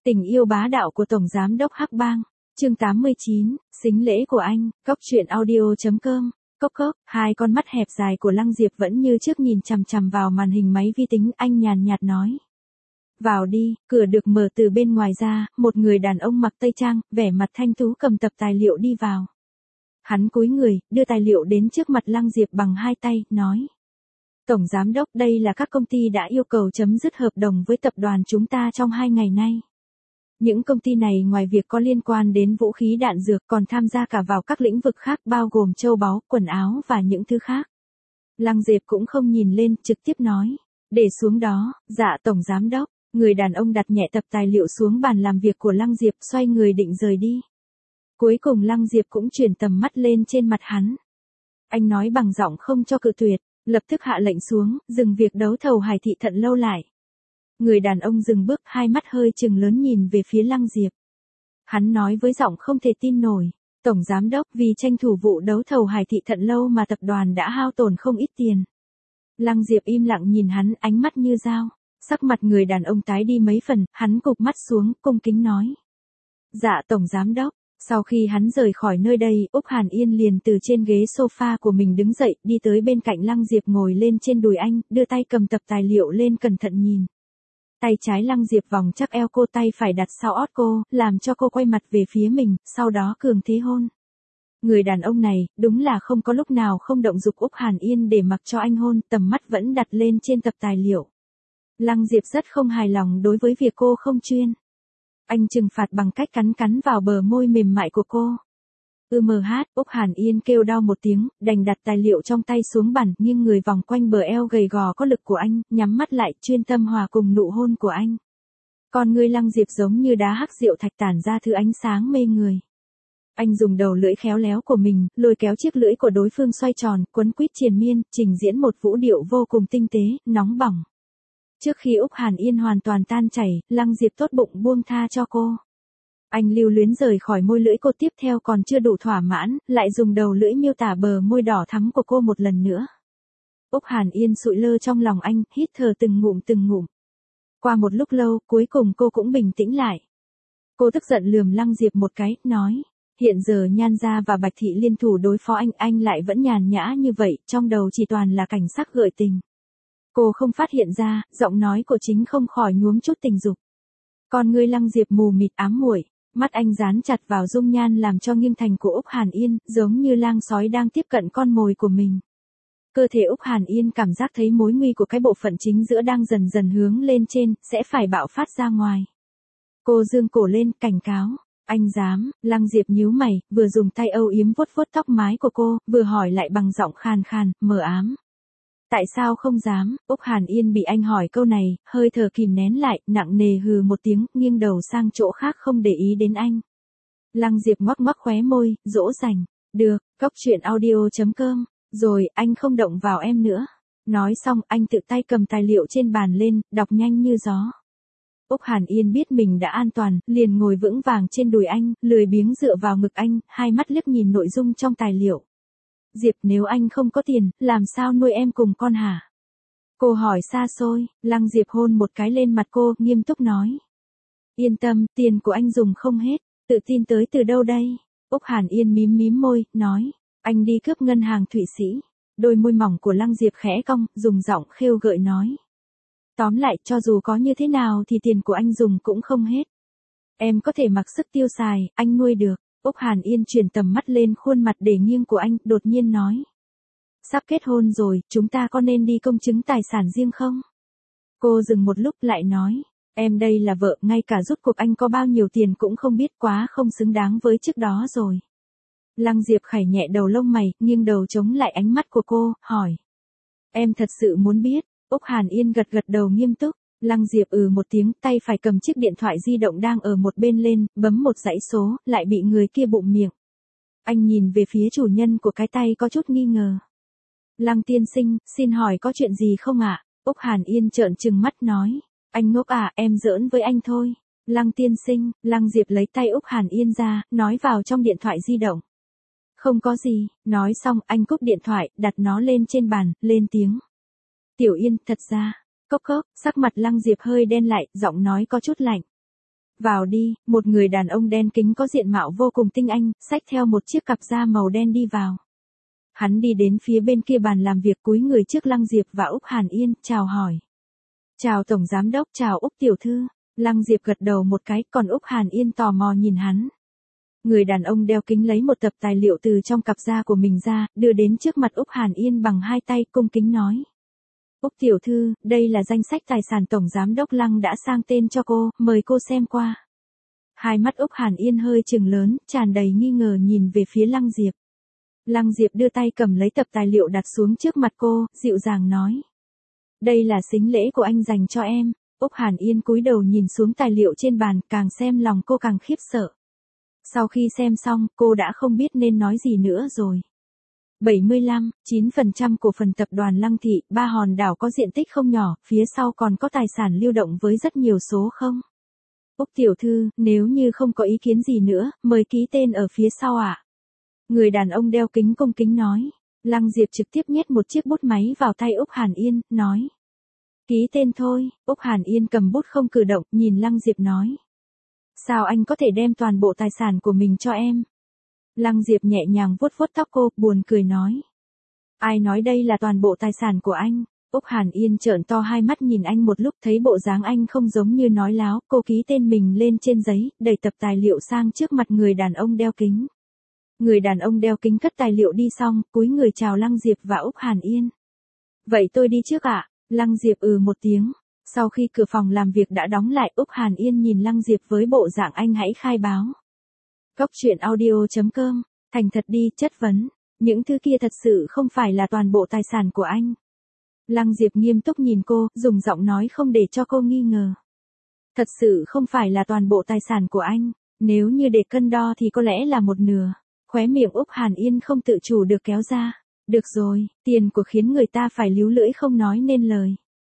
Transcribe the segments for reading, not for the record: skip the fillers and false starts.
Tình yêu bá đạo của Tổng Giám đốc Hắc Bang. Chương 89, xính lễ của anh, Cóc truyện audio.com. Cốc cốc, hai con mắt hẹp dài của Lăng Diệp vẫn như trước nhìn chằm chằm vào màn hình máy vi tính, anh nhàn nhạt nói. Vào đi, cửa được mở từ bên ngoài ra, một người đàn ông mặc tây trang, vẻ mặt thanh tú cầm tập tài liệu đi vào. Hắn cúi người, đưa tài liệu đến trước mặt Lăng Diệp bằng hai tay, nói. Tổng Giám đốc, đây là các công ty đã yêu cầu chấm dứt hợp đồng với tập đoàn chúng ta trong 2 ngày nay. Những công ty này ngoài việc có liên quan đến vũ khí đạn dược còn tham gia cả vào các lĩnh vực khác bao gồm châu báu, quần áo và những thứ khác. Lăng Diệp cũng không nhìn lên, trực tiếp nói. Để xuống đó, dạ Tổng Giám đốc. Người đàn ông đặt nhẹ tập tài liệu xuống bàn làm việc của Lăng Diệp, xoay người định rời đi. Cuối cùng Lăng Diệp cũng chuyển tầm mắt lên trên mặt hắn. Anh nói bằng giọng không cho cự tuyệt, lập tức hạ lệnh xuống, dừng việc đấu thầu Hải Thị Thận Lâu lại. Người đàn ông dừng bước, hai mắt hơi trừng lớn nhìn về phía Lăng Diệp. Hắn nói với giọng không thể tin nổi. Tổng Giám đốc, vì tranh thủ vụ đấu thầu Hải Thị Thận Lâu mà tập đoàn đã hao tổn không ít tiền. Lăng Diệp im lặng nhìn hắn, ánh mắt như dao. Sắc mặt người đàn ông tái đi mấy phần, hắn cụp mắt xuống, cung kính nói. Dạ Tổng Giám đốc. Sau khi hắn rời khỏi nơi đây, Úc Hàn Yên liền từ trên ghế sofa của mình đứng dậy, đi tới bên cạnh Lăng Diệp ngồi lên trên đùi anh, đưa tay cầm tập tài liệu lên cẩn thận nhìn. Tay trái Lăng Diệp vòng chắc eo cô, tay phải đặt sau ót cô, làm cho cô quay mặt về phía mình, sau đó cường thế hôn. Người đàn ông này, đúng là không có lúc nào không động dục Úc Hàn Yên để mặc cho anh hôn, tầm mắt vẫn đặt lên trên tập tài liệu. Lăng Diệp rất không hài lòng đối với việc cô không chuyên. Anh trừng phạt bằng cách cắn vào bờ môi mềm mại của cô. Úc Hàn Yên kêu đau một tiếng, đành đặt tài liệu trong tay xuống bàn, nghiêng người vòng quanh bờ eo gầy gò có lực của anh, nhắm mắt lại, chuyên tâm hòa cùng nụ hôn của anh. Con ngươi Lăng Diệp giống như đá hắc rượu thạch tản ra thứ ánh sáng mê người. Anh dùng đầu lưỡi khéo léo của mình, lôi kéo chiếc lưỡi của đối phương xoay tròn, quấn quýt triền miên, trình diễn một vũ điệu vô cùng tinh tế, nóng bỏng. Trước khi Úc Hàn Yên hoàn toàn tan chảy, Lăng Diệp tốt bụng buông tha cho cô. Anh lưu luyến rời khỏi môi lưỡi cô, tiếp theo còn chưa đủ thỏa mãn, lại dùng đầu lưỡi miêu tả bờ môi đỏ thắm của cô một lần nữa. Úc Hàn Yên sụi lơ trong lòng anh, hít thở từng ngụm. Qua một lúc lâu, cuối cùng cô cũng bình tĩnh lại. Cô tức giận lườm Lăng Diệp một cái, nói. Hiện giờ Nhan Gia và Bạch Thị liên thủ đối phó anh lại vẫn nhàn nhã như vậy, trong đầu chỉ toàn là cảnh sắc gợi tình. Cô không phát hiện ra, giọng nói của chính không khỏi nhuốm chút tình dục. Con ngươi Lăng Diệp mù mịt ám muội, mắt anh dán chặt vào dung nhan làm cho nghiêng thành của Úc Hàn Yên, giống như lang sói đang tiếp cận con mồi của mình. Cơ thể Úc Hàn Yên cảm giác thấy mối nguy của cái bộ phận chính giữa đang dần dần hướng lên trên, sẽ phải bạo phát ra ngoài. Cô dương cổ lên, cảnh cáo. Anh dám? Lăng Diệp nhíu mày, vừa dùng tay âu yếm vuốt vuốt tóc mái của cô, vừa hỏi lại bằng giọng khàn khàn, mờ ám. Tại sao không dám? Úc Hàn Yên bị anh hỏi câu này, hơi thở kìm nén lại, nặng nề hừ một tiếng, nghiêng đầu sang chỗ khác không để ý đến anh. Lăng Diệp ngoắc ngoắc khóe môi, dỗ dành. Được, Cóc truyện audio.com. Rồi, anh không động vào em nữa. Nói xong, anh tự tay cầm tài liệu trên bàn lên, đọc nhanh như gió. Úc Hàn Yên biết mình đã an toàn, liền ngồi vững vàng trên đùi anh, lười biếng dựa vào ngực anh, hai mắt liếc nhìn nội dung trong tài liệu. Diệp, nếu anh không có tiền, làm sao nuôi em cùng con hả? Cô hỏi xa xôi. Lăng Diệp hôn một cái lên mặt cô, nghiêm túc nói. Yên tâm, tiền của anh dùng không hết. Tự tin tới từ đâu đây? Úc Hàn Yên mím môi, nói. Anh đi cướp ngân hàng Thụy Sĩ. Đôi môi mỏng của Lăng Diệp khẽ cong, dùng giọng khêu gợi nói. Tóm lại, cho dù có như thế nào thì tiền của anh dùng cũng không hết. Em có thể mặc sức tiêu xài, anh nuôi được. Úc Hàn Yên chuyển tầm mắt lên khuôn mặt để nghiêng của anh, đột nhiên nói. Sắp kết hôn rồi, chúng ta có nên đi công chứng tài sản riêng không? Cô dừng một lúc lại nói. Em đây là vợ, ngay cả rút cuộc anh có bao nhiêu tiền cũng không biết, quá không xứng đáng với trước đó rồi. Lăng Diệp khẩy nhẹ đầu lông mày, nghiêng đầu chống lại ánh mắt của cô, hỏi. Em thật sự muốn biết? Úc Hàn Yên gật đầu nghiêm túc. Lăng Diệp một tiếng, tay phải cầm chiếc điện thoại di động đang ở một bên lên, bấm một dãy số, lại bị người kia bụm miệng. Anh nhìn về phía chủ nhân của cái tay có chút nghi ngờ. Lăng tiên sinh, xin hỏi có chuyện gì không ạ? Úc Hàn Yên trợn trừng mắt nói. Anh ngốc à, em giỡn với anh thôi. Lăng tiên sinh, Lăng Diệp lấy tay Úc Hàn Yên ra, nói vào trong điện thoại di động. Không có gì, nói xong anh cúp điện thoại, đặt nó lên trên bàn, lên tiếng. Tiểu Yên, thật ra. Cốc cốc, sắc mặt Lăng Diệp hơi đen lại, giọng nói có chút lạnh. Vào đi, một người đàn ông đen kính có diện mạo vô cùng tinh anh, xách theo một chiếc cặp da màu đen đi vào. Hắn đi đến phía bên kia bàn làm việc cúi người trước Lăng Diệp và Úc Hàn Yên, chào hỏi. Chào Tổng Giám Đốc, chào Úc Tiểu Thư. Lăng Diệp gật đầu một cái, còn Úc Hàn Yên tò mò nhìn hắn. Người đàn ông đeo kính lấy một tập tài liệu từ trong cặp da của mình ra, đưa đến trước mặt Úc Hàn Yên bằng hai tay, cung kính nói. Úc Tiểu Thư, đây là danh sách tài sản Tổng Giám Đốc Lăng đã sang tên cho cô, mời cô xem qua. Hai mắt Úc Hàn Yên hơi trừng lớn, tràn đầy nghi ngờ nhìn về phía Lăng Diệp. Lăng Diệp đưa tay cầm lấy tập tài liệu đặt xuống trước mặt cô, dịu dàng nói. Đây là sính lễ của anh dành cho em. Úc Hàn Yên cúi đầu nhìn xuống tài liệu trên bàn, càng xem lòng cô càng khiếp sợ. Sau khi xem xong, cô đã không biết nên nói gì nữa rồi. 75,9% cổ phần tập đoàn Lăng Thị, ba hòn đảo có diện tích không nhỏ, phía sau còn có tài sản lưu động với rất nhiều số không. Úc Tiểu Thư, nếu như không có ý kiến gì nữa, mời ký tên ở phía sau ạ. Người đàn ông đeo kính cung kính nói. Lăng Diệp trực tiếp nhét một chiếc bút máy vào tay Úc Hàn Yên, nói. Ký tên thôi. Úc Hàn Yên cầm bút không cử động, nhìn Lăng Diệp nói. Sao anh có thể đem toàn bộ tài sản của mình cho em? Lăng Diệp nhẹ nhàng vuốt vuốt tóc cô, buồn cười nói. Ai nói đây là toàn bộ tài sản của anh? Úc Hàn Yên trợn to hai mắt nhìn anh một lúc, thấy bộ dáng anh không giống như nói láo, cô ký tên mình lên trên giấy, đẩy tập tài liệu sang trước mặt người đàn ông đeo kính. Người đàn ông đeo kính cất tài liệu đi xong, cúi người chào Lăng Diệp và Úc Hàn Yên. Vậy tôi đi trước ạ. Lăng Diệp một tiếng. Sau khi cửa phòng làm việc đã đóng lại, Úc Hàn Yên nhìn Lăng Diệp với bộ dạng anh hãy khai báo. Cốc truyện audio.com, thành thật đi, chất vấn. Những thứ kia thật sự không phải là toàn bộ tài sản của anh. Lăng Diệp nghiêm túc nhìn cô, dùng giọng nói không để cho cô nghi ngờ. Thật sự không phải là toàn bộ tài sản của anh. Nếu như để cân đo thì có lẽ là một nửa. Khóe miệng Úc Hàn Yên không tự chủ được kéo ra. Được rồi, tiền của khiến người ta phải líu lưỡi không nói nên lời.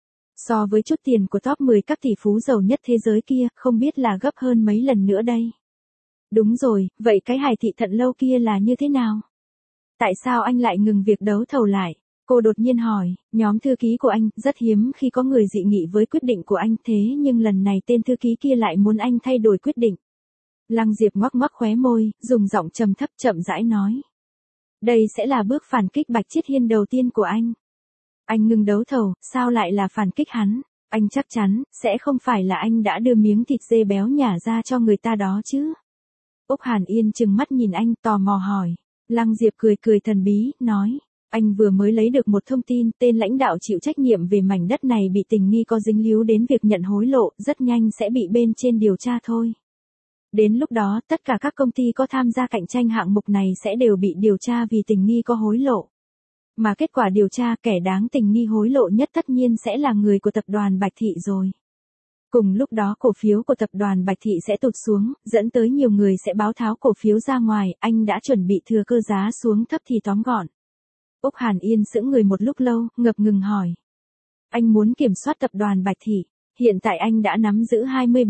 So với chút tiền của top 10 các tỷ phú giàu nhất thế giới kia, không biết là gấp hơn mấy lần nữa đây. Đúng rồi, vậy cái Hải Thị Thận Lâu kia là như thế nào? Tại sao anh lại ngừng việc đấu thầu lại? Cô đột nhiên hỏi, nhóm thư ký của anh, rất hiếm khi có người dị nghị với quyết định của anh, thế nhưng lần này tên thư ký kia lại muốn anh thay đổi quyết định. Lăng Diệp ngoắc ngoắc khóe môi, dùng giọng trầm thấp chậm rãi nói. Đây sẽ là bước phản kích Bạch Chiết Hiên đầu tiên của anh. Anh ngừng đấu thầu, sao lại là phản kích hắn? Anh chắc chắn, sẽ không phải là anh đã đưa miếng thịt dê béo nhả ra cho người ta đó chứ? Úc Hàn Yên trừng mắt nhìn anh, tò mò hỏi. Lăng Diệp cười cười thần bí, nói. Anh vừa mới lấy được một thông tin, tên lãnh đạo chịu trách nhiệm về mảnh đất này bị tình nghi có dính líu đến việc nhận hối lộ, rất nhanh sẽ bị bên trên điều tra thôi. Đến lúc đó, tất cả các công ty có tham gia cạnh tranh hạng mục này sẽ đều bị điều tra vì tình nghi có hối lộ. Mà kết quả điều tra kẻ đáng tình nghi hối lộ nhất tất nhiên sẽ là người của tập đoàn Bạch Thị rồi. Cùng lúc đó cổ phiếu của tập đoàn Bạch Thị sẽ tụt xuống, dẫn tới nhiều người sẽ báo tháo cổ phiếu ra ngoài, anh đã chuẩn bị thừa cơ giá xuống thấp thì tóm gọn. Úc Hàn Yên sững người một lúc lâu, ngập ngừng hỏi. Anh muốn kiểm soát tập đoàn Bạch Thị. Hiện tại anh đã nắm giữ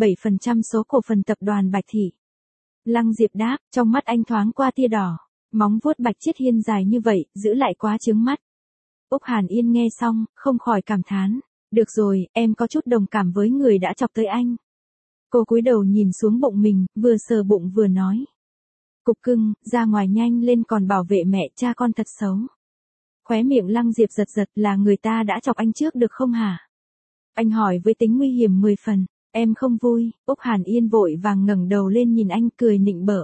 27% số cổ phần tập đoàn Bạch Thị. Lăng Diệp đáp, trong mắt anh thoáng qua tia đỏ. Móng vuốt Bạch Chiết Hiên dài như vậy, giữ lại quá chướng mắt. Úc Hàn Yên nghe xong, không khỏi cảm thán. Được rồi, em có chút đồng cảm với người đã chọc tới anh. Cô cúi đầu nhìn xuống bụng mình, vừa sờ bụng vừa nói. Cục cưng, ra ngoài nhanh lên còn bảo vệ mẹ, cha con thật xấu. Khóe miệng Lăng Diệp giật giật, là người ta đã chọc anh trước được không hả? Anh hỏi với tính nguy hiểm 10 phần, em không vui. Úc Hàn Yên vội vàng ngẩng đầu lên nhìn anh cười nịnh bợ.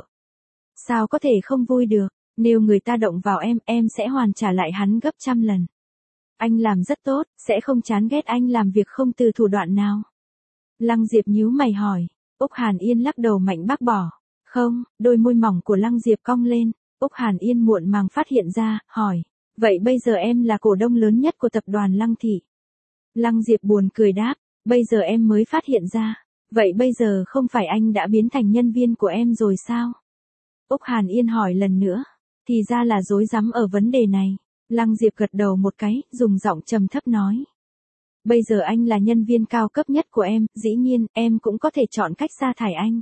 Sao có thể không vui được, nếu người ta động vào em sẽ hoàn trả lại hắn gấp trăm lần. Anh làm rất tốt, sẽ không chán ghét anh làm việc không từ thủ đoạn nào. Lăng Diệp nhíu mày hỏi. Úc Hàn Yên lắc đầu mạnh bác bỏ. Không, đôi môi mỏng của Lăng Diệp cong lên. Úc Hàn Yên muộn màng phát hiện ra, hỏi. Vậy bây giờ em là cổ đông lớn nhất của tập đoàn Lăng Thị. Lăng Diệp buồn cười đáp. Bây giờ em mới phát hiện ra. Vậy bây giờ không phải anh đã biến thành nhân viên của em rồi sao? Úc Hàn Yên hỏi lần nữa. Thì ra là rối rắm ở vấn đề này. Lăng Diệp gật đầu một cái, dùng giọng trầm thấp nói. Bây giờ anh là nhân viên cao cấp nhất của em, dĩ nhiên, em cũng có thể chọn cách sa thải anh.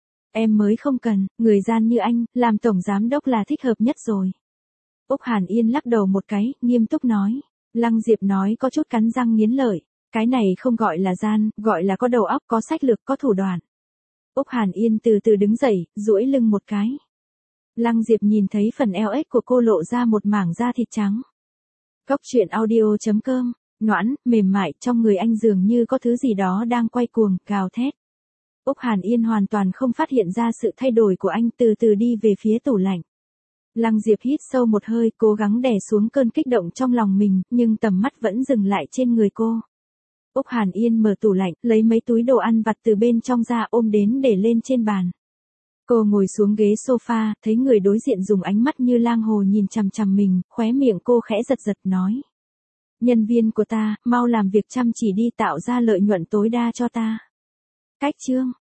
Em mới không cần, người gian như anh, làm tổng giám đốc là thích hợp nhất rồi. Úc Hàn Yên lắc đầu một cái, nghiêm túc nói. Lăng Diệp nói có chút cắn răng nghiến lợi. Cái này không gọi là gian, gọi là có đầu óc, có sách lược, có thủ đoạn. Úc Hàn Yên từ từ đứng dậy, duỗi lưng một cái. Lăng Diệp nhìn thấy phần eo ếch của cô lộ ra một mảng da thịt trắng. Cốc truyện audio.com, noãn, mềm mại, trong người anh dường như có thứ gì đó đang quay cuồng, gào thét. Úc Hàn Yên hoàn toàn không phát hiện ra sự thay đổi của anh, từ từ đi về phía tủ lạnh. Lăng Diệp hít sâu một hơi, cố gắng đè xuống cơn kích động trong lòng mình, nhưng tầm mắt vẫn dừng lại trên người cô. Úc Hàn Yên mở tủ lạnh, lấy mấy túi đồ ăn vặt từ bên trong ra, ôm đến để lên trên bàn. Cô ngồi xuống ghế sofa, thấy người đối diện dùng ánh mắt như lang hồ nhìn chằm chằm mình, khóe miệng cô khẽ giật giật nói. Nhân viên của ta, mau làm việc chăm chỉ đi, tạo ra lợi nhuận tối đa cho ta. Cách chương